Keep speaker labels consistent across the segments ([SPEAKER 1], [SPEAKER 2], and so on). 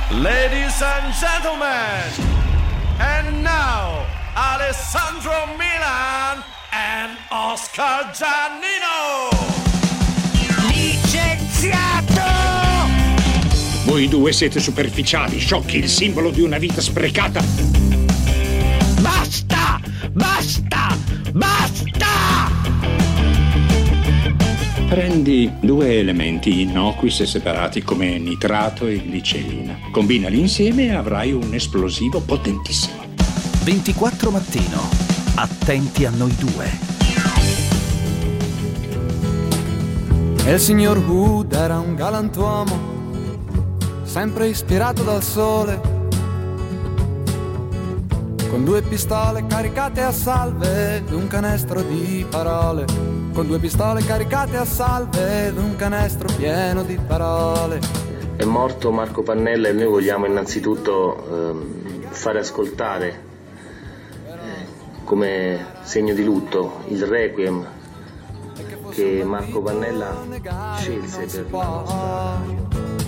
[SPEAKER 1] Ladies and gentlemen, and now Alessandro Milan and Oscar Giannino.
[SPEAKER 2] Licenziato!
[SPEAKER 3] Voi due siete superficiali, sciocchi, il simbolo di una vita sprecata.
[SPEAKER 2] Basta! Basta! Basta!
[SPEAKER 3] Prendi due elementi innocui se separati come nitrato e glicerina. Combinali insieme e avrai un esplosivo potentissimo.
[SPEAKER 4] 24 mattino. Attenti a noi due.
[SPEAKER 5] E il signor Hood era un galantuomo, sempre ispirato dal sole, con due pistole caricate a salve ed un canestro di parole. Con due pistole caricate a salve ed un canestro pieno di parole.
[SPEAKER 6] È morto Marco Pannella e noi vogliamo innanzitutto fare ascoltare come segno di lutto il requiem che Marco Pannella scelse per la nostra.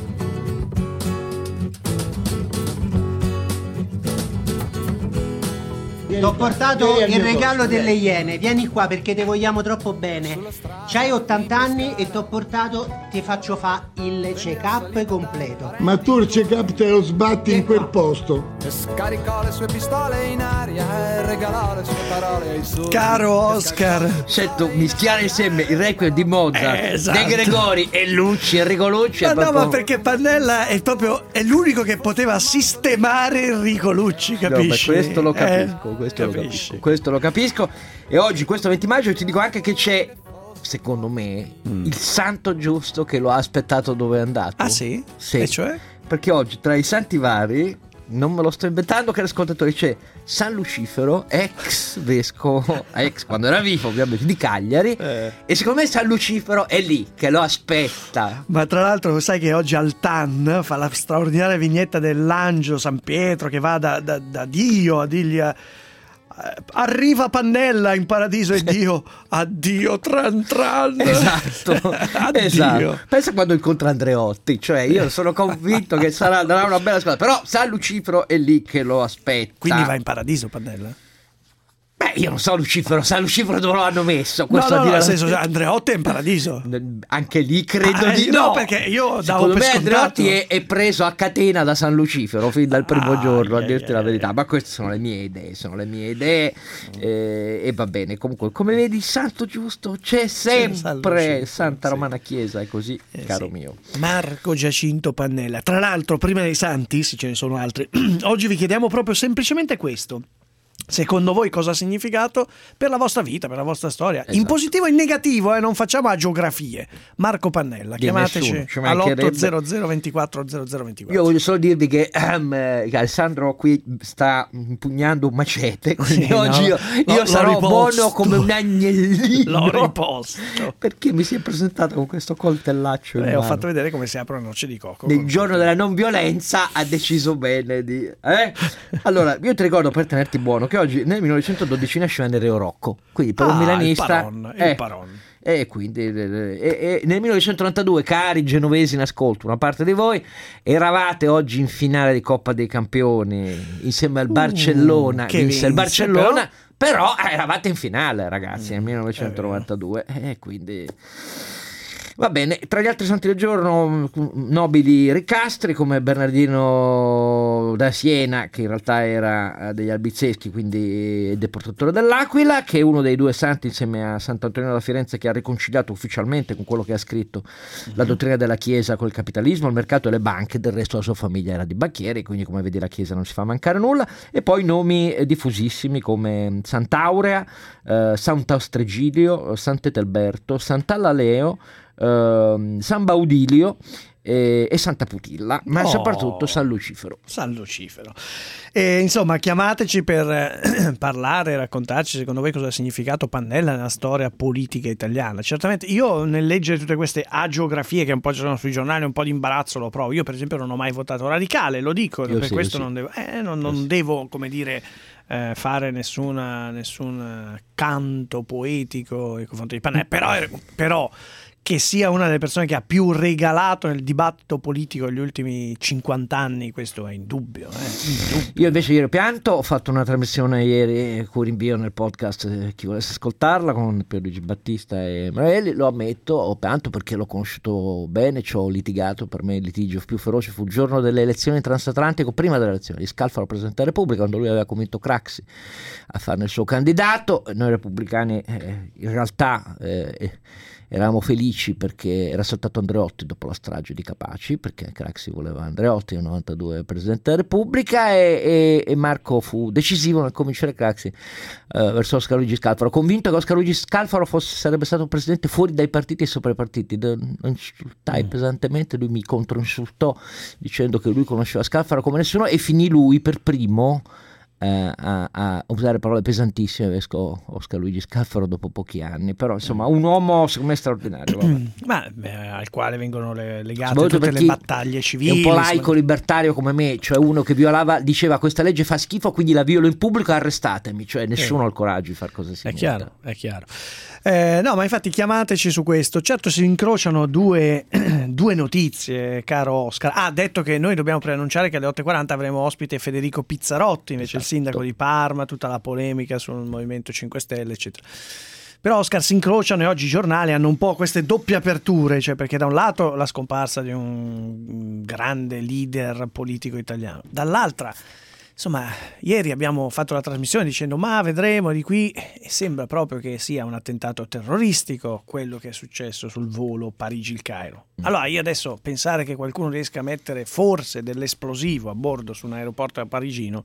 [SPEAKER 7] T'ho portato il regalo delle Iene, vieni qua perché te vogliamo troppo bene. C'hai 80 anni e t'ho portato, ti faccio fa il check-up completo.
[SPEAKER 8] Ma tu il check-up te lo sbatti in quel posto.
[SPEAKER 5] E scaricò le sue pistole in aria e regalò le sue parole ai suoi.
[SPEAKER 9] Caro Oscar,
[SPEAKER 10] sento mischiare insieme il requiem di Mozart,
[SPEAKER 9] esatto,
[SPEAKER 10] De Gregori e Lucci, Enrico Lucci.
[SPEAKER 9] Ma
[SPEAKER 10] proprio...
[SPEAKER 9] no, ma perché Pannella è l'unico che poteva sistemare Enrico Lucci, capisci?
[SPEAKER 10] No, questo lo capisco, questo lo capisco. E oggi, questo 20 maggio, ti dico anche che c'è, secondo me, il santo giusto che lo ha aspettato dove è andato.
[SPEAKER 9] Ah sì?
[SPEAKER 10] Sì.
[SPEAKER 9] E cioè?
[SPEAKER 10] Perché oggi tra i santi vari, non me lo sto inventando, che l'ascoltatore, c'è San Lucifero, ex vescovo, ex quando era vivo ovviamente, di Cagliari, e secondo me San Lucifero è lì che lo aspetta.
[SPEAKER 9] Ma tra l'altro sai che oggi al TAN fa la straordinaria vignetta dell'angelo San Pietro che va da Dio a dirgli arriva Pannella in paradiso e Dio addio tran tran.
[SPEAKER 10] Esatto, esatto. Pensa quando incontra Andreotti, cioè io sono convinto che darà una bella squadra, però San Lucifero è lì che lo aspetta.
[SPEAKER 9] Quindi va in paradiso Pannella?
[SPEAKER 10] Beh, io non so San Lucifero dove lo hanno messo.
[SPEAKER 9] No, nel senso, Andreotti è in paradiso.
[SPEAKER 10] Anche lì credo di no.
[SPEAKER 9] No, perché io davo
[SPEAKER 10] secondo
[SPEAKER 9] per
[SPEAKER 10] me
[SPEAKER 9] scontato.
[SPEAKER 10] Andreotti è preso a catena da San Lucifero fin dal primo giorno, a dirti la verità. Ma queste sono le mie idee, e va bene. Comunque, come vedi, il santo giusto c'è sempre. Santa Romana Chiesa, è così, caro mio.
[SPEAKER 9] Marco Giacinto Pannella. Tra l'altro, prima dei santi, se ce ne sono altri, oggi vi chiediamo proprio semplicemente questo. Secondo voi cosa ha significato per la vostra vita, per la vostra storia? Esatto. In positivo e in negativo, non facciamo agiografie. Marco Pannella, chiamateci all'800 24 0024.
[SPEAKER 10] Io voglio solo dirvi che Alessandro qui sta impugnando un macete, quindi sì, oggi io sarò buono come un agnellino.
[SPEAKER 9] L'ho riposto.
[SPEAKER 10] Perché mi si è presentato con questo coltellaccio in mano.
[SPEAKER 9] Ho fatto vedere come si aprono noci di cocco.
[SPEAKER 10] Nel giorno della non violenza ha deciso bene di... Allora, io ti ricordo, per tenerti buono, che oggi nel 1912 nasceva Nereo Rocco, quindi per un milanista
[SPEAKER 9] il Paron.
[SPEAKER 10] E quindi nel 1992, cari genovesi in ascolto, una parte di voi eravate oggi in finale di Coppa dei Campioni insieme al Barcellona, che vinse il Barcellona, però eravate in finale, ragazzi, nel 1992, quindi va bene. Tra gli altri santi del giorno, nobili ricastri come Bernardino da Siena, che in realtà era degli Albizeschi, quindi deportatore dell'Aquila, che è uno dei due santi insieme a Sant'Antonino da Firenze che ha riconciliato ufficialmente con quello che ha scritto la dottrina della Chiesa col capitalismo, il mercato e le banche. Del resto la sua famiglia era di banchieri, quindi come vedi la Chiesa non si fa mancare nulla. E poi nomi diffusissimi come Sant'Aurea, Sant'Austregilio, Sant'Etelberto, Sant'Alaleo, San Baudilio e Santa Putilla, ma soprattutto San Lucifero.
[SPEAKER 9] Insomma, chiamateci per parlare, raccontarci secondo voi cosa ha significato Pannella nella storia politica italiana. Certamente io, nel leggere tutte queste agiografie che un po' ci sono sui giornali, un po' di imbarazzo lo provo. Io per esempio non ho mai votato radicale, lo dico, per questo non devo come dire fare nessun canto poetico nei confronti di Pannella, però che sia una delle persone che ha più regalato nel dibattito politico negli ultimi 50 anni, questo è indubbio.
[SPEAKER 10] Io invece ieri ho pianto, ho fatto una trasmissione ieri, cui rinvio nel podcast chi volesse ascoltarla, con Pierluigi Battista e Marelli. Lo ammetto, ho pianto perché l'ho conosciuto bene, ci ho litigato. Per me il litigio più feroce fu il giorno delle elezioni transatlantiche, prima delle elezioni di Scalfaro Presidente della Repubblica, quando lui aveva convinto Craxi a farne il suo candidato. Noi repubblicani in realtà eravamo felici perché era saltato Andreotti dopo la strage di Capaci, perché Craxi voleva Andreotti nel 92 Presidente della Repubblica, e Marco fu decisivo nel convincere Craxi verso Oscar Luigi Scalfaro, convinto che Oscar Luigi Scalfaro sarebbe stato presidente fuori dai partiti e sopra i partiti. Lo insultai pesantemente, lui mi controinsultò dicendo che lui conosceva Scalfaro come nessuno, e finì lui per primo a usare parole pesantissime verso Oscar Luigi Scalfaro dopo pochi anni. Però insomma un uomo secondo me straordinario,
[SPEAKER 9] ma al quale vengono legate tutte le battaglie civili.
[SPEAKER 10] È un po' laico libertario come me, cioè uno che diceva questa legge fa schifo quindi la violo in pubblico, arrestatemi, cioè nessuno ha il coraggio di fare cose simili.
[SPEAKER 9] È chiaro. No, ma infatti chiamateci su questo. Certo, si incrociano due notizie, caro Oscar. Ha detto che noi dobbiamo preannunciare che alle 8:40 avremo ospite Federico Pizzarotti, invece il sindaco di Parma, tutta la polemica sul Movimento 5 Stelle, eccetera. Però Oscar, si incrociano, e oggi i giornali hanno un po' queste doppie aperture, cioè perché da un lato la scomparsa di un grande leader politico italiano, dall'altra insomma ieri abbiamo fatto la trasmissione dicendo ma vedremo di qui, e sembra proprio che sia un attentato terroristico quello che è successo sul volo Parigi-Il Cairo. Allora io adesso pensare che qualcuno riesca a mettere forse dell'esplosivo a bordo su un aeroporto parigino,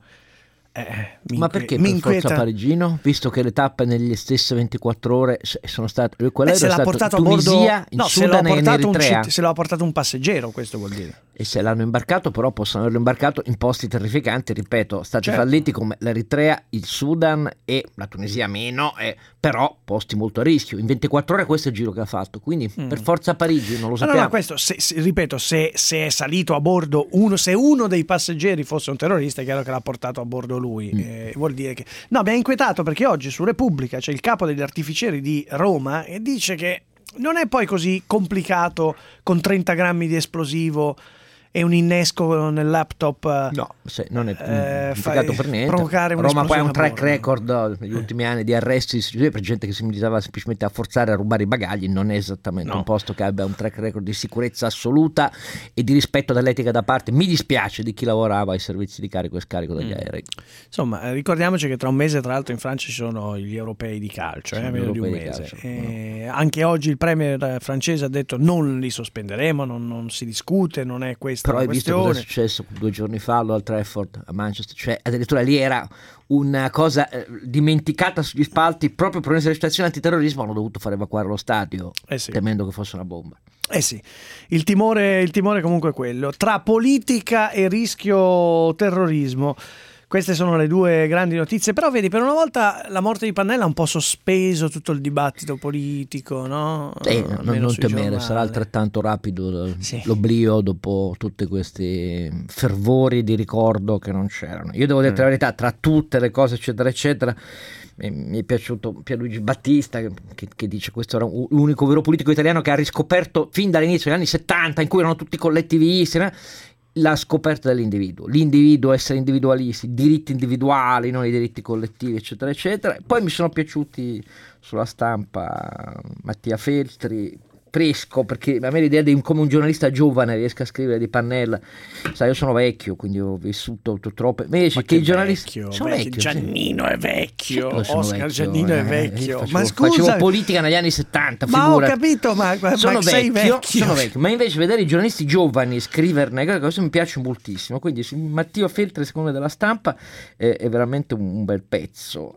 [SPEAKER 10] ma perché per forza parigino, visto che le tappe negli stesse 24 ore sono state quella
[SPEAKER 9] se l'ha portato a bordo,
[SPEAKER 10] Tunisia, in Sudan e in Eritrea.
[SPEAKER 9] Se l'ha portato un passeggero, questo vuol dire.
[SPEAKER 10] E se l'hanno imbarcato, però possono averlo imbarcato in posti terrificanti, ripeto, stati falliti come l'Eritrea, il Sudan e la Tunisia meno, però posti molto a rischio. In 24 ore questo è il giro che ha fatto, quindi per forza Parigi, non lo sappiamo.
[SPEAKER 9] No, questo, ripeto, se è salito a bordo se uno dei passeggeri fosse un terrorista, è chiaro che l'ha portato a bordo lui. Vuol dire che mi ha inquietato, perché oggi su Repubblica c'è il capo degli artificieri di Roma e dice che non è poi così complicato con 30 grammi di esplosivo e un innesco nel laptop.
[SPEAKER 10] No, non è complicato per niente.
[SPEAKER 9] Provocare
[SPEAKER 10] Roma poi ha un track record negli ultimi anni di arresti per gente che si limitava semplicemente a forzare a rubare i bagagli. Non è esattamente un posto che abbia un track record di sicurezza assoluta e di rispetto dell'etica da parte, mi dispiace, di chi lavorava ai servizi di carico e scarico degli aerei.
[SPEAKER 9] Insomma, ricordiamoci che tra un mese, tra l'altro, in Francia ci sono gli europei di calcio, meno di un mese. Anche oggi il premier francese ha detto non li sospenderemo, non si discute, non è questa.
[SPEAKER 10] Però hai visto cosa è successo 2 giorni fa all'Old Trafford a Manchester? Cioè addirittura lì era una cosa dimenticata sugli spalti, proprio per un'esercitazione antiterrorismo hanno dovuto far evacuare lo stadio, temendo che fosse una bomba.
[SPEAKER 9] Sì, il timore comunque è quello, tra politica e rischio terrorismo. Queste sono le due grandi notizie, però vedi, per una volta la morte di Pannella ha un po' sospeso tutto il dibattito politico, no?
[SPEAKER 10] Non temere, sarà altrettanto rapido l'oblio dopo tutti questi fervori di ricordo che non c'erano. Io devo dire la verità, tra tutte le cose eccetera eccetera, mi è piaciuto Pierluigi Battista che dice questo era l'unico vero politico italiano che ha riscoperto fin dall'inizio degli anni 70, in cui erano tutti collettivisti, la scoperta l'individuo, essere individualisti, diritti individuali, non i diritti collettivi, eccetera, eccetera. Poi mi sono piaciuti sulla Stampa Mattia Feltri, fresco, perché a me l'idea di come un giornalista giovane riesca a scrivere di Pannella, sai, io sono vecchio, quindi ho vissuto troppe, invece che i giornalisti sono vecchio,
[SPEAKER 9] Giannino è vecchio,
[SPEAKER 10] Oscar
[SPEAKER 9] vecchio, Giannino è vecchio, ma
[SPEAKER 10] scusa, facevo politica negli anni 70,
[SPEAKER 9] ma
[SPEAKER 10] figura.
[SPEAKER 9] Ho capito, ma
[SPEAKER 10] sono
[SPEAKER 9] vecchio,
[SPEAKER 10] sono vecchio, ma invece vedere i giornalisti giovani scriverne, questo mi piace moltissimo, quindi Matteo Feltri, secondo me, della Stampa è veramente un bel pezzo.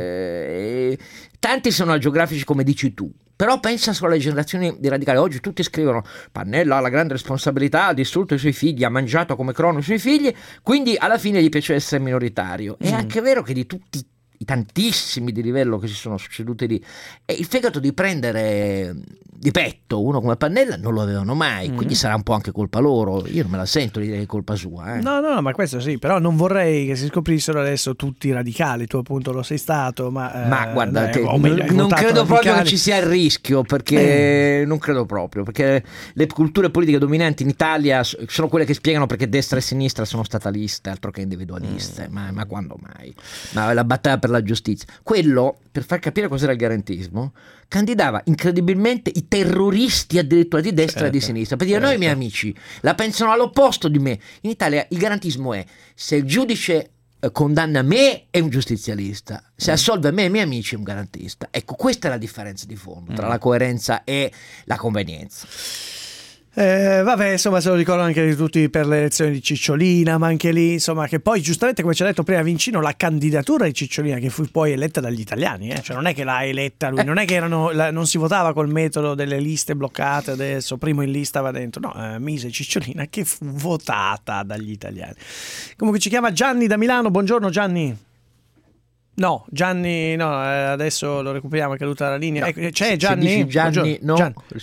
[SPEAKER 10] Tanti sono agiografici come dici tu, però pensa solo alle generazioni di radicali. Oggi tutti scrivono Pannella ha la grande responsabilità, ha distrutto i suoi figli, ha mangiato come Crono i suoi figli, quindi alla fine gli piace essere minoritario. È anche vero che di tutti i tantissimi di livello che si sono succeduti lì, il fegato di prendere di petto uno come Pannella non lo avevano mai, quindi sarà un po' anche colpa loro. Io non me la sento di dire che è colpa sua.
[SPEAKER 9] No, ma questo sì, però non vorrei che si scoprissero adesso tutti radicali. Tu appunto lo sei stato, ma
[SPEAKER 10] guarda,
[SPEAKER 9] non
[SPEAKER 10] non credo
[SPEAKER 9] radicali.
[SPEAKER 10] proprio che ci sia il rischio, perché non credo proprio, perché le culture politiche dominanti in Italia sono quelle che spiegano perché destra e sinistra sono stataliste, altro che individualiste. Ma quando mai? Ma la battaglia per la giustizia, quello, per far capire cos'era il garantismo, candidava incredibilmente i terroristi addirittura di destra e di sinistra, per dire noi miei amici la pensano all'opposto di me. In Italia il garantismo è: se il giudice condanna me è un giustizialista, se assolve me e i miei amici è un garantista. Ecco, questa è la differenza di fondo tra la coerenza e la convenienza.
[SPEAKER 9] Vabbè, insomma, se lo ricordano anche di tutti per le elezioni di Cicciolina, ma anche lì, insomma, che poi giustamente, come ci ha detto prima Vincino, la candidatura di Cicciolina che fu poi eletta dagli italiani, cioè non è che l'ha eletta lui, non è che non si votava col metodo delle liste bloccate, adesso primo in lista va dentro, no, mise Cicciolina che fu votata dagli italiani. Comunque ci chiama Gianni da Milano, buongiorno Gianni. No, Gianni, no, adesso lo recuperiamo, è caduta la linea.
[SPEAKER 10] No,
[SPEAKER 9] c'è Gianni?
[SPEAKER 10] Gianni, no.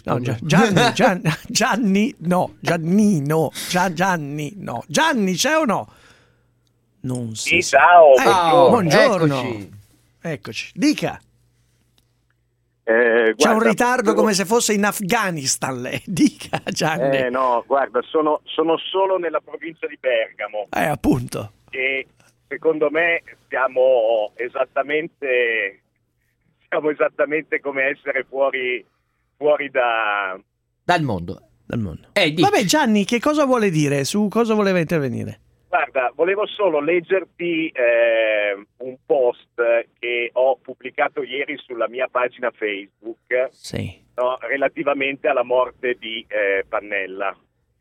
[SPEAKER 9] Gianni, c'è o no? Non si
[SPEAKER 11] sa. Ciao,
[SPEAKER 9] buongiorno. Eccoci. Dica. C'è un ritardo come se fosse in Afghanistan lei. Dica, Gianni.
[SPEAKER 11] No, guarda, sono solo nella provincia di Bergamo.
[SPEAKER 9] Appunto.
[SPEAKER 11] E secondo me siamo esattamente come essere fuori
[SPEAKER 10] dal mondo.
[SPEAKER 9] Vabbè, Gianni, che cosa vuole dire? Su cosa voleva intervenire?
[SPEAKER 11] Guarda, volevo solo leggerti un post che ho pubblicato ieri sulla mia pagina Facebook, relativamente alla morte di Pannella.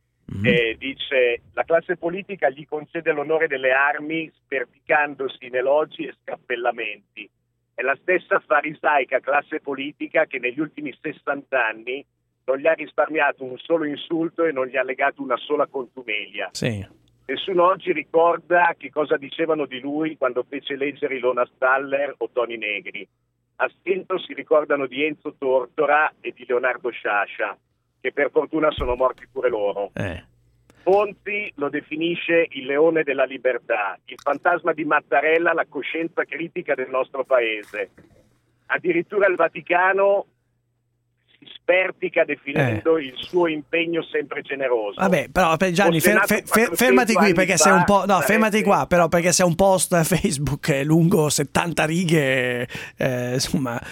[SPEAKER 11] Dice: la classe politica gli concede l'onore delle armi sperticandosi in elogi e scappellamenti. È la stessa farisaica classe politica che negli ultimi 60 anni non gli ha risparmiato un solo insulto e non gli ha legato una sola contumelia. Nessuno oggi ricorda che cosa dicevano di lui quando fece eleggere Ilona Staller o Toni Negri. A stento si ricordano di Enzo Tortora e di Leonardo Sciascia, che per fortuna sono morti pure loro. Ponzi lo definisce il leone della libertà, il fantasma di Mattarella, la coscienza critica del nostro paese. Addirittura il Vaticano si spertica definendo il suo impegno sempre generoso.
[SPEAKER 9] Vabbè, però Gianni, fermati qui perché sei un po'. No, fermati qua, però, perché sei un post Facebook lungo 70 righe, insomma,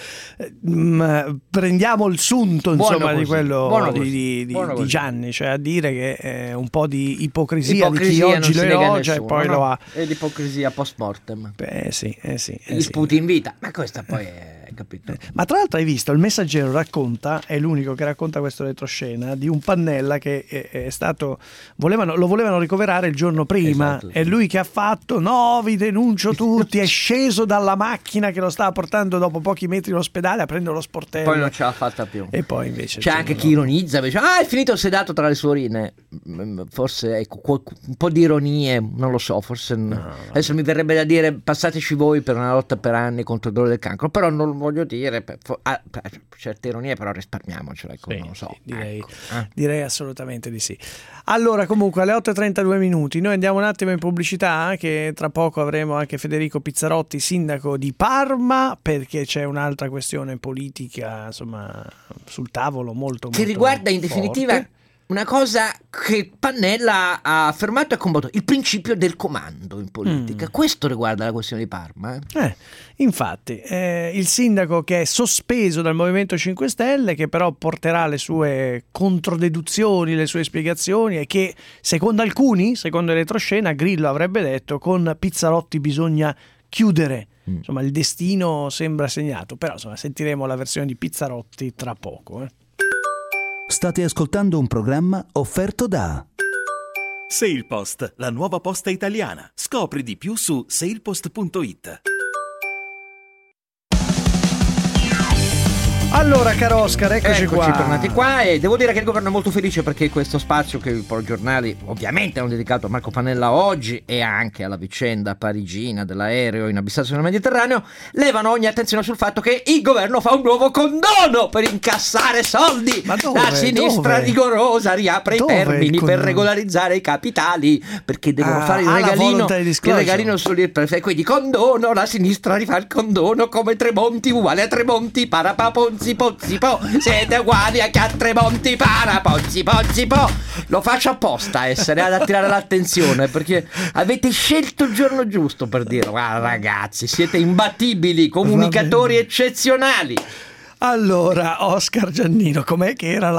[SPEAKER 9] prendiamo il sunto, insomma, di quello di Gianni, cioè a dire che è un po' di ipocrisia di chi oggi lo elogia e poi lo ha.
[SPEAKER 10] È l'ipocrisia post mortem.
[SPEAKER 9] Gli
[SPEAKER 10] sputi in vita, ma questa poi è. Capito.
[SPEAKER 9] Ma tra l'altro hai visto, il Messaggero racconta, è l'unico che racconta questo retroscena, di un Pannella che è stato, lo volevano ricoverare il giorno prima, è lui che ha fatto: no, vi denuncio tutti, è sceso dalla macchina che lo stava portando dopo pochi metri all'ospedale a prendere lo sportello,
[SPEAKER 10] poi non ce l'ha fatta più,
[SPEAKER 9] e poi invece
[SPEAKER 10] c'è anche chi ironizza, dice: è finito sedato tra le sue urine. Forse ecco, un po' di ironie, non lo so, forse adesso mi verrebbe da dire passateci voi per una lotta per anni contro il dolore del cancro, però non voglio dire, certe ironie però risparmiamocela, non lo so.
[SPEAKER 9] Direi assolutamente di sì. Allora, comunque alle 8:32 minuti noi andiamo un attimo in pubblicità, che tra poco avremo anche Federico Pizzarotti, sindaco di Parma, perché c'è un'altra questione politica, insomma, sul tavolo molto
[SPEAKER 10] che riguarda in definitiva una cosa che Pannella ha affermato e combattuto, il principio del comando in politica. Questo riguarda la questione di Parma.
[SPEAKER 9] Infatti, il sindaco che è sospeso dal Movimento 5 Stelle, che però porterà le sue controdeduzioni, le sue spiegazioni, e che secondo alcuni, secondo Elettroscena, Grillo avrebbe detto: con Pizzarotti bisogna chiudere. Insomma, il destino sembra segnato, però insomma sentiremo la versione di Pizzarotti tra poco.
[SPEAKER 4] State ascoltando un programma offerto da
[SPEAKER 12] SailPost, la nuova posta italiana. Scopri di più su sailpost.it.
[SPEAKER 9] Allora, caro Oscar, eccoci qua.
[SPEAKER 10] Tornati qua, e devo dire che il governo è molto felice perché questo spazio che i giornali ovviamente hanno dedicato a Marco Pannella oggi e anche alla vicenda parigina dell'aereo inabissato nel Mediterraneo levano ogni attenzione sul fatto che il governo fa un nuovo condono per incassare soldi.
[SPEAKER 9] Ma dove?
[SPEAKER 10] La sinistra rigorosa riapre i termini per regolarizzare i capitali perché devono fare il regalino e quindi condono, la sinistra rifà il condono come Tremonti uguale a Tremonti parapaponzi pozzi po, siete uguali a Tremonti para pozzi po. Lo faccio apposta ad attirare l'attenzione perché avete scelto il giorno giusto per dire guarda ragazzi siete imbattibili, comunicatori eccezionali.
[SPEAKER 9] Allora, Oscar Giannino, com'è che era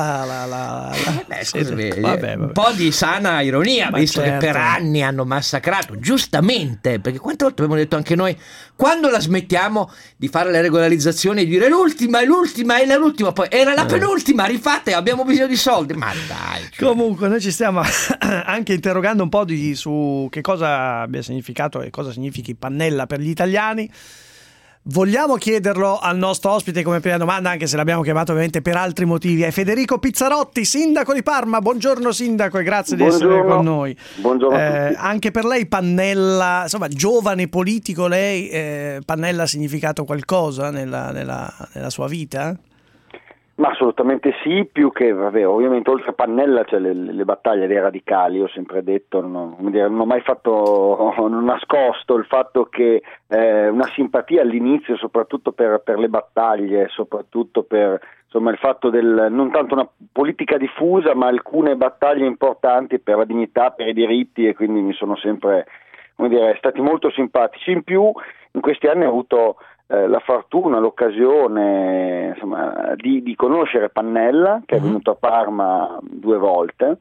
[SPEAKER 10] vabbè. Un po' di sana ironia, visto che per anni hanno massacrato, giustamente, perché quante volte abbiamo detto anche noi, quando la smettiamo di fare le regolarizzazioni e dire l'ultima, poi era la penultima, rifate, abbiamo bisogno di soldi, ma dai.
[SPEAKER 9] Comunque noi ci stiamo anche interrogando un po' su che cosa abbia significato e cosa significhi Pannella per gli italiani. Vogliamo chiederlo al nostro ospite come prima domanda, anche se l'abbiamo chiamato ovviamente per altri motivi. È Federico Pizzarotti, sindaco di Parma. Buongiorno sindaco e grazie di essere con noi.
[SPEAKER 13] Buongiorno a tutti.
[SPEAKER 9] Anche per lei Pannella, insomma giovane politico, lei Pannella ha significato qualcosa nella sua vita?
[SPEAKER 13] Ma assolutamente sì, più che, ovviamente oltre a Pannella c'è le battaglie dei radicali, ho sempre detto, non ho mai non nascosto il fatto che una simpatia all'inizio soprattutto per le battaglie, soprattutto per il fatto non tanto una politica diffusa ma alcune battaglie importanti per la dignità, per i diritti, e quindi mi sono sempre stati molto simpatici. In più in questi anni ho avuto la fortuna, l'occasione di conoscere Pannella, che è venuto a Parma 2 volte,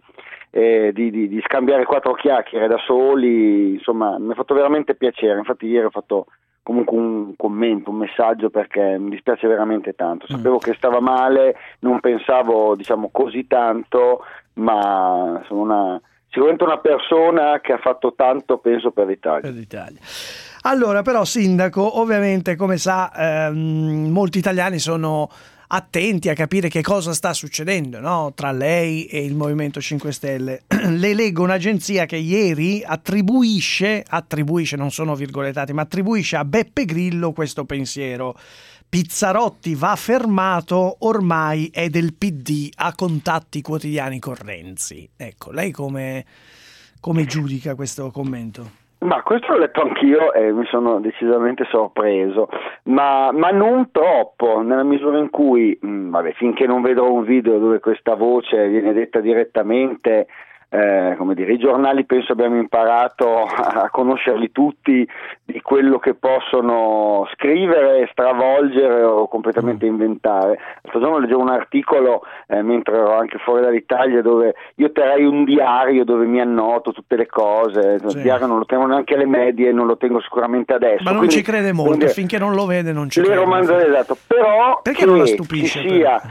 [SPEAKER 13] di scambiare 4 chiacchiere da soli, mi ha fatto veramente piacere. Infatti ieri ho fatto comunque un commento, un messaggio, perché mi dispiace veramente tanto. Sapevo che stava male, non pensavo così tanto, ma sono sicuramente una persona che ha fatto tanto, penso, per l'Italia.
[SPEAKER 9] Allora, però, sindaco, ovviamente, come sa, molti italiani sono attenti a capire che cosa sta succedendo, no? Tra lei e il Movimento 5 Stelle. Le leggo un'agenzia che ieri attribuisce, non sono virgolettati, ma attribuisce a Beppe Grillo questo pensiero: Pizzarotti va fermato, ormai è del PD, ha contatti quotidiani con Renzi. Ecco, lei come giudica questo commento?
[SPEAKER 13] Ma questo l'ho letto anch'io e mi sono decisamente sorpreso, ma non troppo, nella misura in cui, finché non vedrò un video dove questa voce viene detta direttamente, i giornali penso abbiamo imparato a conoscerli tutti, di quello che possono scrivere, stravolgere o completamente inventare. L'altro giorno leggevo un articolo mentre ero anche fuori dall'Italia, dove io terrei un diario dove mi annoto tutte le cose. Il diario non lo tengo neanche alle medie, non lo tengo sicuramente adesso.
[SPEAKER 9] Ma non ci crede molto, finché non lo vede non ci crede.
[SPEAKER 13] Esatto, però
[SPEAKER 9] perché non la stupisce?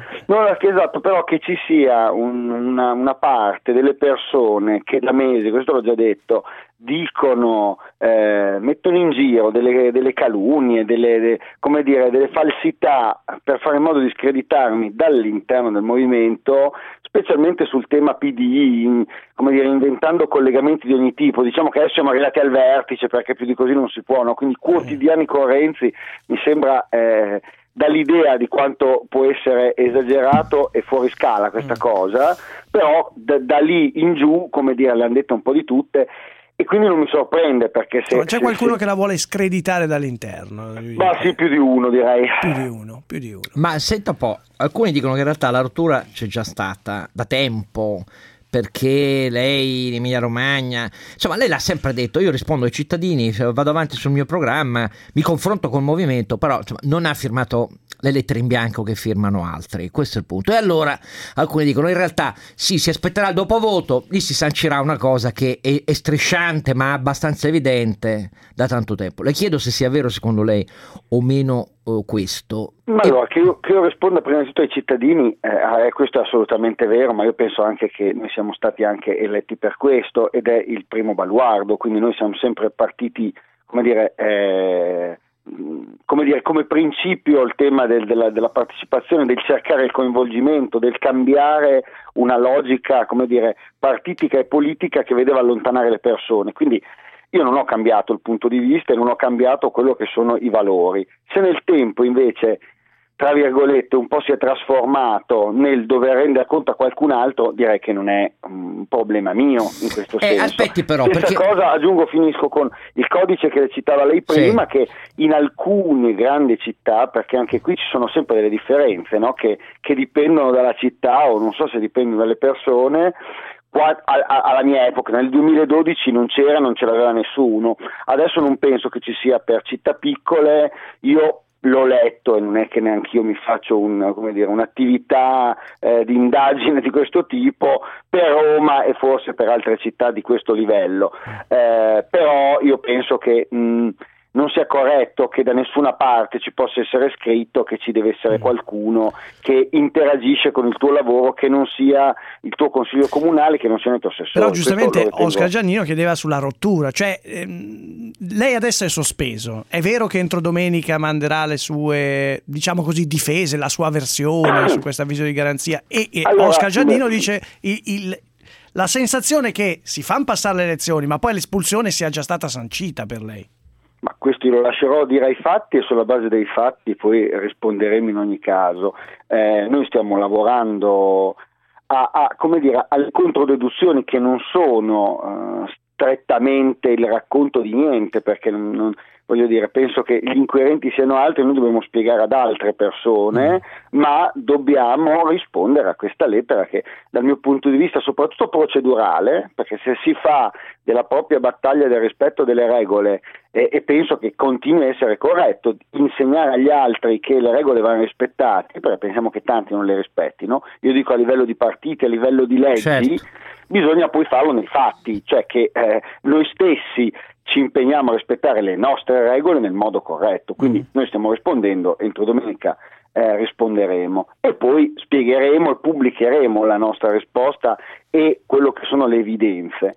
[SPEAKER 13] Però che ci sia una parte delle persone che da mesi, questo l'ho già detto, dicono, mettono in giro delle calunnie, delle falsità per fare in modo di screditarmi dall'interno del movimento, specialmente sul tema PD, inventando collegamenti di ogni tipo. Diciamo che adesso siamo arrivati al vertice, perché più di così non si può, no? Quindi quotidiani con Renzi mi sembra dall'idea di quanto può essere esagerato e fuori scala questa cosa, però da lì in giù, le hanno detto un po' di tutte, e quindi non mi sorprende, perché
[SPEAKER 9] c'è qualcuno che la vuole screditare dall'interno.
[SPEAKER 13] Ma sì, più di uno, direi.
[SPEAKER 9] Più di uno.
[SPEAKER 10] Ma senta un po', alcuni dicono che in realtà la rottura c'è già stata da tempo, perché lei in Emilia Romagna, lei l'ha sempre detto, io rispondo ai cittadini, vado avanti sul mio programma, mi confronto col movimento, però non ha firmato le lettere in bianco che firmano altri, questo è il punto. E allora alcuni dicono in realtà sì, si aspetterà il dopovoto, lì si sancirà una cosa che è strisciante ma abbastanza evidente da tanto tempo. Le chiedo se sia vero secondo lei o meno questo.
[SPEAKER 13] Ma allora, che io risponda prima di tutto ai cittadini, questo è assolutamente vero, ma io penso anche che noi siamo stati anche eletti per questo, ed è il primo baluardo, quindi noi siamo sempre partiti, come principio il tema della partecipazione, del cercare il coinvolgimento, del cambiare una logica, partitica e politica che vedeva allontanare le persone. Quindi io non ho cambiato il punto di vista e non ho cambiato quello che sono i valori. Se nel tempo invece, tra virgolette, un po' si è trasformato nel dover rendere conto a qualcun altro, direi che non è un problema mio in questo senso.
[SPEAKER 10] Aspetti però,
[SPEAKER 13] Stessa cosa, aggiungo, finisco con il codice che citava lei prima, che in alcune grandi città, perché anche qui ci sono sempre delle differenze, no? che dipendono dalla città, o non so se dipendono dalle persone. Alla mia epoca, nel 2012 non ce l'aveva nessuno. Adesso non penso che ci sia per città piccole. Io l'ho letto e non è che neanche io mi faccio un'attività di indagine di questo tipo per Roma e forse per altre città di questo livello, però io penso che non sia corretto che da nessuna parte ci possa essere scritto che ci deve essere qualcuno che interagisce con il tuo lavoro, che non sia il tuo consiglio comunale, che non sia il tuo assessore.
[SPEAKER 9] Però giustamente Oscar Giannino chiedeva sulla rottura, cioè lei adesso è sospeso, è vero che entro domenica manderà le sue, diciamo così, difese, la sua versione su questa avviso di garanzia e allora, Oscar Giannino dice la sensazione che si fanno passare le elezioni ma poi l'espulsione sia già stata sancita per lei.
[SPEAKER 13] Ma questo io lo lascerò dire ai fatti e sulla base dei fatti poi risponderemo in ogni caso. Noi stiamo lavorando alle controdeduzioni che non sono strettamente il racconto di niente, perché non voglio dire, penso che gli inquirenti siano altri, noi dobbiamo spiegare ad altre persone, ma dobbiamo rispondere a questa lettera che dal mio punto di vista, soprattutto procedurale, perché se si fa della propria battaglia del rispetto delle regole e penso che continui a essere corretto insegnare agli altri che le regole vanno rispettate, perché pensiamo che tanti non le rispettino, io dico a livello di partiti, a livello di leggi, certo. Bisogna poi farlo nei fatti, cioè che noi stessi ci impegniamo a rispettare le nostre regole nel modo corretto, quindi noi stiamo rispondendo, entro domenica risponderemo e poi spiegheremo e pubblicheremo la nostra risposta e quello che sono le evidenze.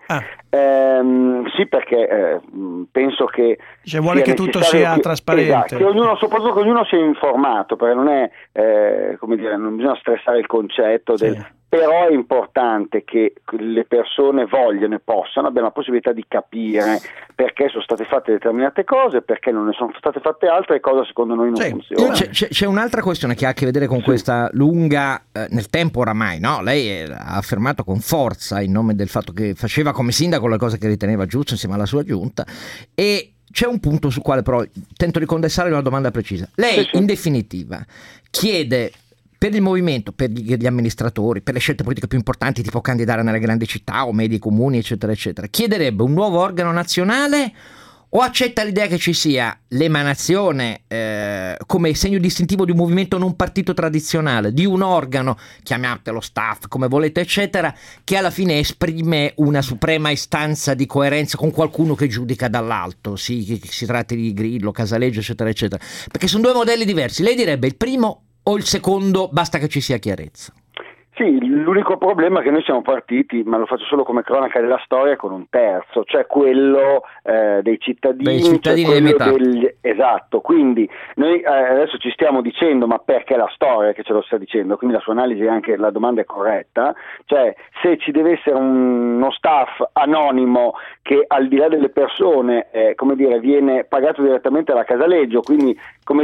[SPEAKER 13] Sì, perché penso che
[SPEAKER 9] vuole che tutto sia trasparente,
[SPEAKER 13] esatto, che ognuno, soprattutto che ognuno sia informato, perché non è non bisogna stressare il concetto però è importante che le persone vogliano e possano, abbiano la possibilità di capire perché sono state fatte determinate cose, perché non ne sono state fatte altre e cosa secondo noi non funziona.
[SPEAKER 10] C'è un'altra questione che ha a che vedere con questa lunga, nel tempo oramai, no? Lei ha affermato con forza in nome del fatto che faceva come sindaco le cose che riteneva giuste insieme alla sua giunta, e c'è un punto sul quale però tento di condensare in una domanda precisa. Lei in definitiva chiede per il movimento, per gli amministratori, per le scelte politiche più importanti, tipo candidare nelle grandi città o medii comuni, eccetera, eccetera, chiederebbe un nuovo organo nazionale o accetta l'idea che ci sia l'emanazione come segno distintivo di un movimento non partito tradizionale, di un organo, chiamatelo staff, come volete, eccetera, che alla fine esprime una suprema istanza di coerenza con qualcuno che giudica dall'alto, sì, che si tratti di Grillo, Casaleggio, eccetera, eccetera, perché sono due modelli diversi. Lei direbbe il primo o il secondo, basta che ci sia chiarezza?
[SPEAKER 13] Sì, l'unico problema è che noi siamo partiti, ma lo faccio solo come cronaca della storia, con un terzo, cioè quello dei cittadini, cioè quello esatto, quindi noi adesso ci stiamo dicendo ma perché la storia che ce lo sta dicendo, quindi la sua analisi, anche la domanda è corretta, cioè se ci deve essere uno staff anonimo che al di là delle persone viene pagato direttamente alla Casaleggio, quindi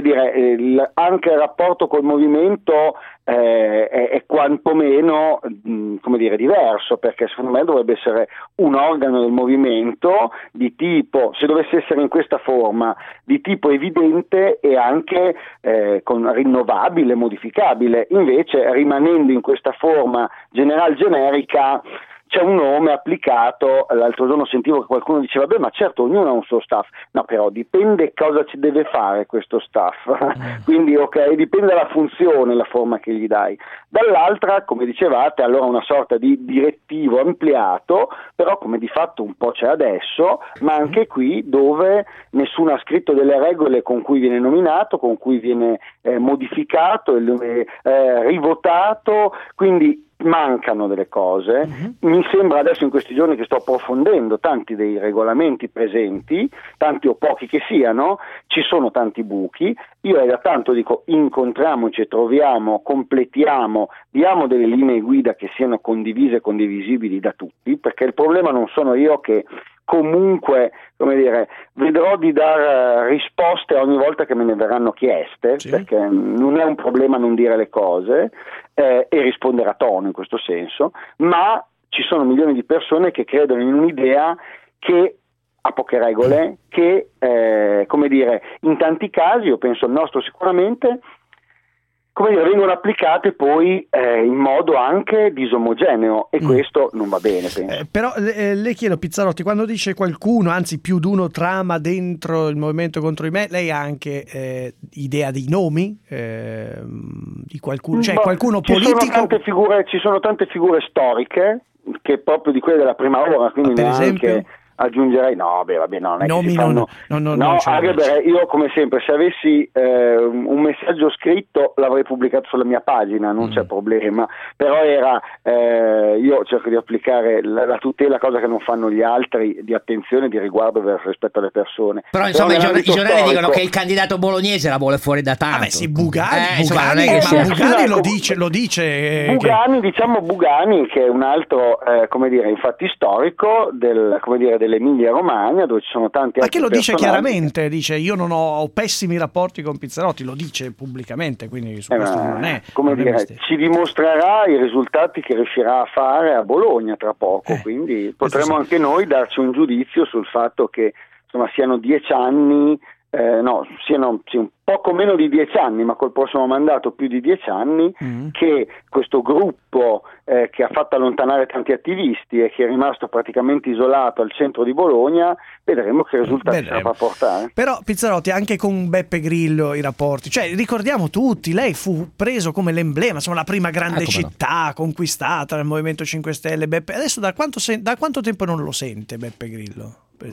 [SPEAKER 13] anche il rapporto col movimento è quantomeno diverso, perché secondo me dovrebbe essere un organo del movimento di tipo, se dovesse essere in questa forma, di tipo evidente e anche rinnovabile, modificabile. Invece rimanendo in questa forma generica c'è un nome applicato. L'altro giorno sentivo che qualcuno diceva ma certo ognuno ha un suo staff, no, però dipende cosa ci deve fare questo staff quindi dipende dalla funzione, la forma che gli dai. Dall'altra, come dicevate, allora una sorta di direttivo ampliato, però come di fatto un po' c'è adesso, ma anche qui dove nessuno ha scritto delle regole con cui viene nominato, con cui viene modificato, rivotato, quindi mancano delle cose. Mi sembra adesso in questi giorni che sto approfondendo tanti dei regolamenti presenti, tanti o pochi che siano, ci sono tanti buchi. Io da tanto dico incontriamoci, troviamo, completiamo, diamo delle linee guida che siano condivise e condivisibili da tutti, perché il problema non sono io che comunque, come dire, vedrò di dare risposte ogni volta che me ne verranno chieste, sì, perché non è un problema non dire le cose e rispondere a tono in questo senso, ma ci sono milioni di persone che credono in un'idea che ha poche regole, che come dire, in tanti casi, io penso al nostro sicuramente, come dire, vengono applicate poi in modo anche disomogeneo, e questo non va bene, penso.
[SPEAKER 9] Però le chiedo, Pizzarotti, quando dice qualcuno, anzi più di uno, trama dentro il movimento contro di me, lei ha anche idea di nomi di qualcuno, cioè qualcuno politico?
[SPEAKER 13] Ci sono tante figure storiche, che proprio di quelle della prima ora, quindi
[SPEAKER 9] per
[SPEAKER 13] neanche...
[SPEAKER 9] esempio?
[SPEAKER 13] Aggiungerei, no, non è
[SPEAKER 9] nomi,
[SPEAKER 13] che si fanno, io come sempre, se avessi un messaggio scritto l'avrei pubblicato sulla mia pagina, non c'è problema, però io cerco di applicare la tutela, cosa che non fanno gli altri, di attenzione, di riguardo rispetto alle persone.
[SPEAKER 10] Però insomma i giornali dicono che il candidato bolognese la vuole fuori da tanto.
[SPEAKER 9] Vabbè sì, Bugani lo dice.
[SPEAKER 13] Bugani, che è un altro come dire, infatti storico dell'Emilia Romagna, dove ci sono tanti altri
[SPEAKER 9] lo dice
[SPEAKER 13] personaggi.
[SPEAKER 9] chiaramente, dice io non ho pessimi rapporti con Pizzarotti, lo dice pubblicamente, quindi su questo non è
[SPEAKER 13] ci dimostrerà i risultati che riuscirà a fare a Bologna tra poco, quindi potremo anche noi darci un giudizio sul fatto che insomma siano 10 anni, siano un poco meno di 10 anni, ma col prossimo mandato più di 10 anni, che questo gruppo che ha fatto allontanare tanti attivisti e che è rimasto praticamente isolato al centro di Bologna, vedremo che risultati saprà portare.
[SPEAKER 9] Però Pizzarotti, anche con Beppe Grillo i rapporti, cioè ricordiamo tutti, lei fu preso come l'emblema, insomma la prima grande città conquistata dal Movimento 5 Stelle. Beppe, adesso da quanto tempo non lo sente Beppe Grillo?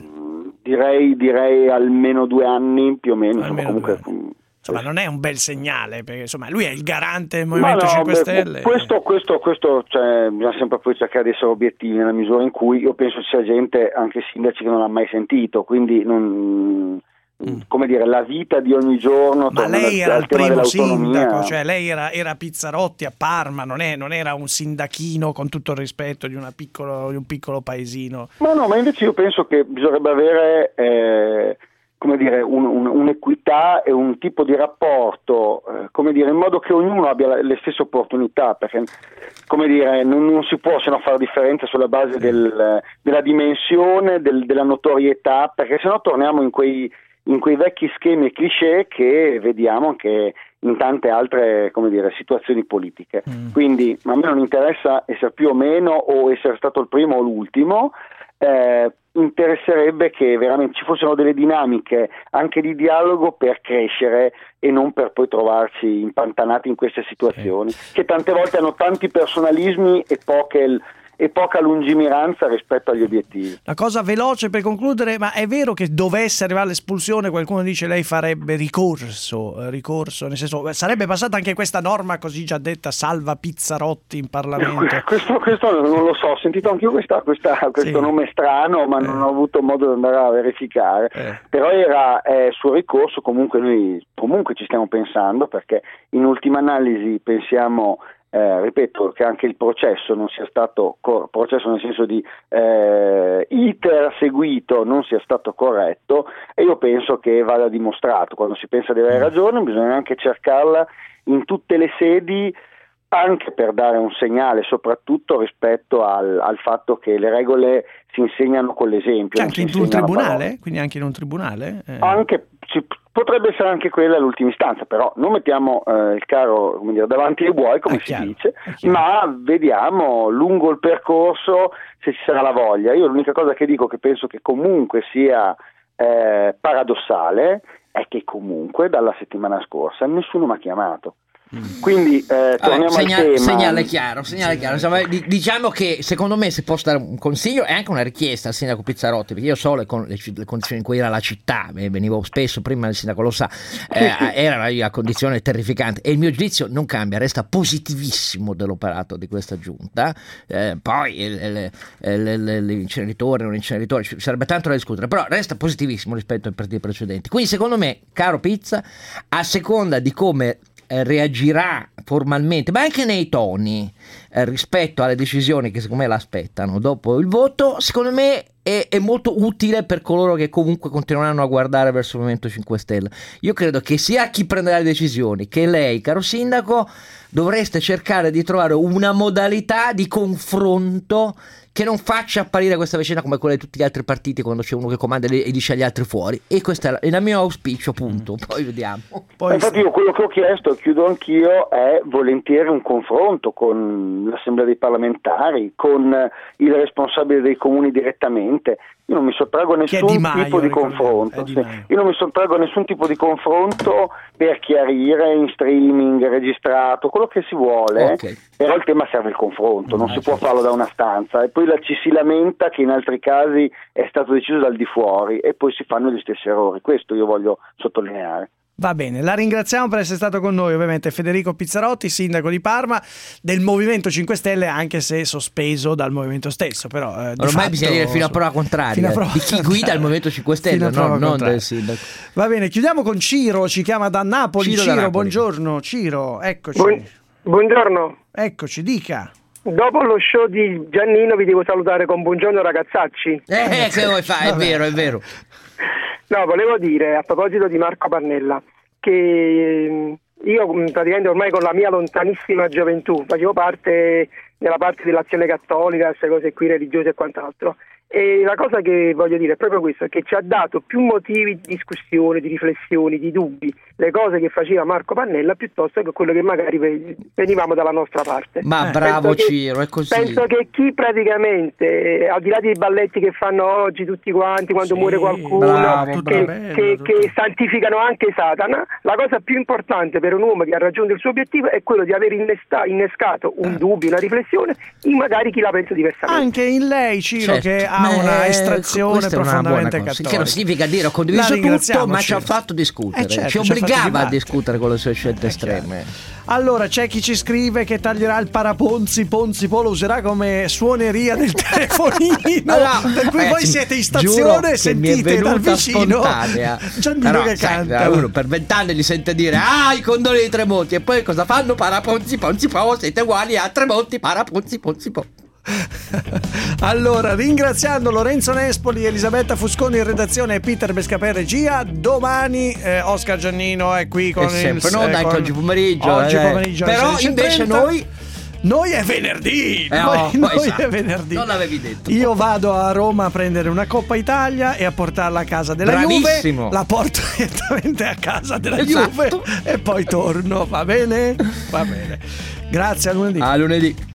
[SPEAKER 13] Direi almeno 2 anni più o meno, comunque.
[SPEAKER 9] Insomma, non è un bel segnale, perché insomma lui è il garante del Movimento 5 Stelle.
[SPEAKER 13] Questo cioè, bisogna sempre poi cercare di essere obiettivi, nella misura in cui io penso ci sia gente, anche sindaci, che non l'ha mai sentito, quindi non... come dire, la vita di ogni giorno.
[SPEAKER 9] Ma lei era il primo sindaco, cioè lei era Pizzarotti a Parma, non era un sindachino, con tutto il rispetto, di un piccolo paesino.
[SPEAKER 13] Ma invece io penso che bisognerebbe avere come dire, un'equità e un tipo di rapporto, come dire, in modo che ognuno abbia le stesse opportunità, perché come dire, non si può se no fare differenza sulla base della dimensione, della notorietà, perché sennò torniamo in quei vecchi schemi e cliché che vediamo anche in tante altre, come dire, situazioni politiche. Quindi a me non interessa essere più o meno o essere stato il primo o l'ultimo, interesserebbe che veramente ci fossero delle dinamiche anche di dialogo per crescere e non per poi trovarci impantanati in queste situazioni che tante volte hanno tanti personalismi e poca lungimiranza rispetto agli obiettivi.
[SPEAKER 9] Una cosa veloce per concludere, ma è vero che dovesse arrivare all'espulsione, qualcuno dice lei farebbe ricorso, nel senso sarebbe passata anche questa norma così già detta salva Pizzarotti in Parlamento?
[SPEAKER 13] Questo non lo so, ho sentito anche io questo nome strano, ma non ho avuto modo di andare a verificare, però era sul ricorso, noi ci stiamo pensando, perché in ultima analisi pensiamo, ripeto, che anche il processo non sia stato processo nel senso di iter seguito non sia stato corretto, e io penso che vada dimostrato. Quando si pensa di avere ragione bisogna anche cercarla in tutte le sedi, anche per dare un segnale, soprattutto rispetto al fatto che le regole si insegnano con l'esempio.
[SPEAKER 9] Anche in un tribunale? Quindi anche in un tribunale?
[SPEAKER 13] Potrebbe essere anche quella l'ultima istanza, però non mettiamo il carro, come dire, davanti ai buoi, come si dice, ma vediamo lungo il percorso se ci sarà la voglia. Io l'unica cosa che dico, che penso che comunque sia paradossale, è che comunque dalla settimana scorsa nessuno mi ha chiamato. Quindi torniamo al tema.
[SPEAKER 10] Segnale chiaro. Insomma, diciamo che secondo me, se posso dare un consiglio, è anche una richiesta al sindaco Pizzarotti, perché io so le condizioni in cui era la città, venivo spesso, prima il sindaco lo sa, era una condizione terrificante, e il mio giudizio non cambia, resta positivissimo dell'operato di questa giunta. Poi l'inceneritore, non inceneritore, ci sarebbe tanto da discutere, però resta positivissimo rispetto ai partiti precedenti. Quindi secondo me, caro Pizza, a seconda di come reagirà formalmente, ma anche nei toni, rispetto alle decisioni che secondo me l'aspettano dopo il voto, secondo me è molto utile per coloro che comunque continueranno a guardare verso il Movimento 5 Stelle. Io credo che sia chi prenderà le decisioni che lei, caro sindaco, dovreste cercare di trovare una modalità di confronto che non faccia apparire questa vicenda come quella di tutti gli altri partiti, quando c'è uno che comanda e dice agli altri fuori. E questo è il mio auspicio, appunto. Poi vediamo.
[SPEAKER 13] Infatti io quello che ho chiesto, e chiudo anch'io, è volentieri un confronto con l'Assemblea dei parlamentari, con il responsabile dei comuni direttamente. Io non mi sottraggo a nessun tipo di confronto. Io non mi sottraggo a nessun tipo di confronto per chiarire in streaming, registrato, quello che si vuole. Okay. Però il tema serve il confronto, non si può farlo da una stanza, e poi ci si lamenta che in altri casi è stato deciso dal di fuori e poi si fanno gli stessi errori. Questo io voglio sottolineare.
[SPEAKER 9] Va bene, la ringraziamo per essere stato con noi, ovviamente Federico Pizzarotti, sindaco di Parma, del Movimento 5 Stelle, anche se sospeso dal Movimento stesso. Però
[SPEAKER 10] ormai bisogna dire fino a prova contraria di chi guida il Movimento 5 Stelle, non del sindaco.
[SPEAKER 9] Va bene, chiudiamo con Ciro, ci chiama da Napoli. Ciro, buongiorno. Ciro, eccoci.
[SPEAKER 14] Buongiorno.
[SPEAKER 9] Eccoci, dica.
[SPEAKER 14] Dopo lo show di Giannino vi devo salutare con buongiorno ragazzacci.
[SPEAKER 10] Che vuoi fare? È vero.
[SPEAKER 14] No, volevo dire, a proposito di Marco Pannella, che io praticamente ormai con la mia lontanissima gioventù facevo parte della parte dell'Azione Cattolica, queste cose qui religiose e quant'altro. E la cosa che voglio dire è proprio questo, che ci ha dato più motivi di discussione, di riflessioni, di dubbi, le cose che faceva Marco Pannella, piuttosto che quello che magari venivamo dalla nostra parte.
[SPEAKER 10] Ma bravo Ciro, è così.
[SPEAKER 14] Penso che chi praticamente, al di là dei balletti che fanno oggi tutti quanti quando muore qualcuno, che santificano anche Satana, la cosa più importante per un uomo che ha raggiunto il suo obiettivo è quello di aver innescato un dubbio, una riflessione in magari chi la pensa diversamente.
[SPEAKER 9] Anche in lei, Ciro, certo, che ha una estrazione profondamente cattolica.
[SPEAKER 10] Che non significa dire ho condiviso tutto, ma ci ha fatto discutere, certo, ci obbligava a discutere con le sue scelte estreme.
[SPEAKER 9] Certo. Allora c'è chi ci scrive che taglierà il paraponzi, Ponzi Polo userà come suoneria del telefonino, per cui voi siete in stazione e sentite dal vicino Giannino che canta.
[SPEAKER 10] Uno per 20 anni gli sente dire i condoni di Tremonti, e poi cosa fanno? Paraponzi, Ponzi Polo, siete uguali a Tremonti, paraponzi, Ponzi Polo.
[SPEAKER 9] Allora, ringraziando Lorenzo Nespoli, Elisabetta Fusconi in redazione e Peter Bescapè regia, domani Oscar Giannino è qui con
[SPEAKER 10] sempre, anche oggi pomeriggio. Però invece
[SPEAKER 9] noi è venerdì. Noi è venerdì.
[SPEAKER 10] Non l'avevi detto.
[SPEAKER 9] Io vado a Roma a prendere una Coppa Italia e a portarla a casa della Juve. La porto direttamente a casa della Juve e poi torno. Va bene? Va bene. Grazie, a lunedì.
[SPEAKER 10] A lunedì.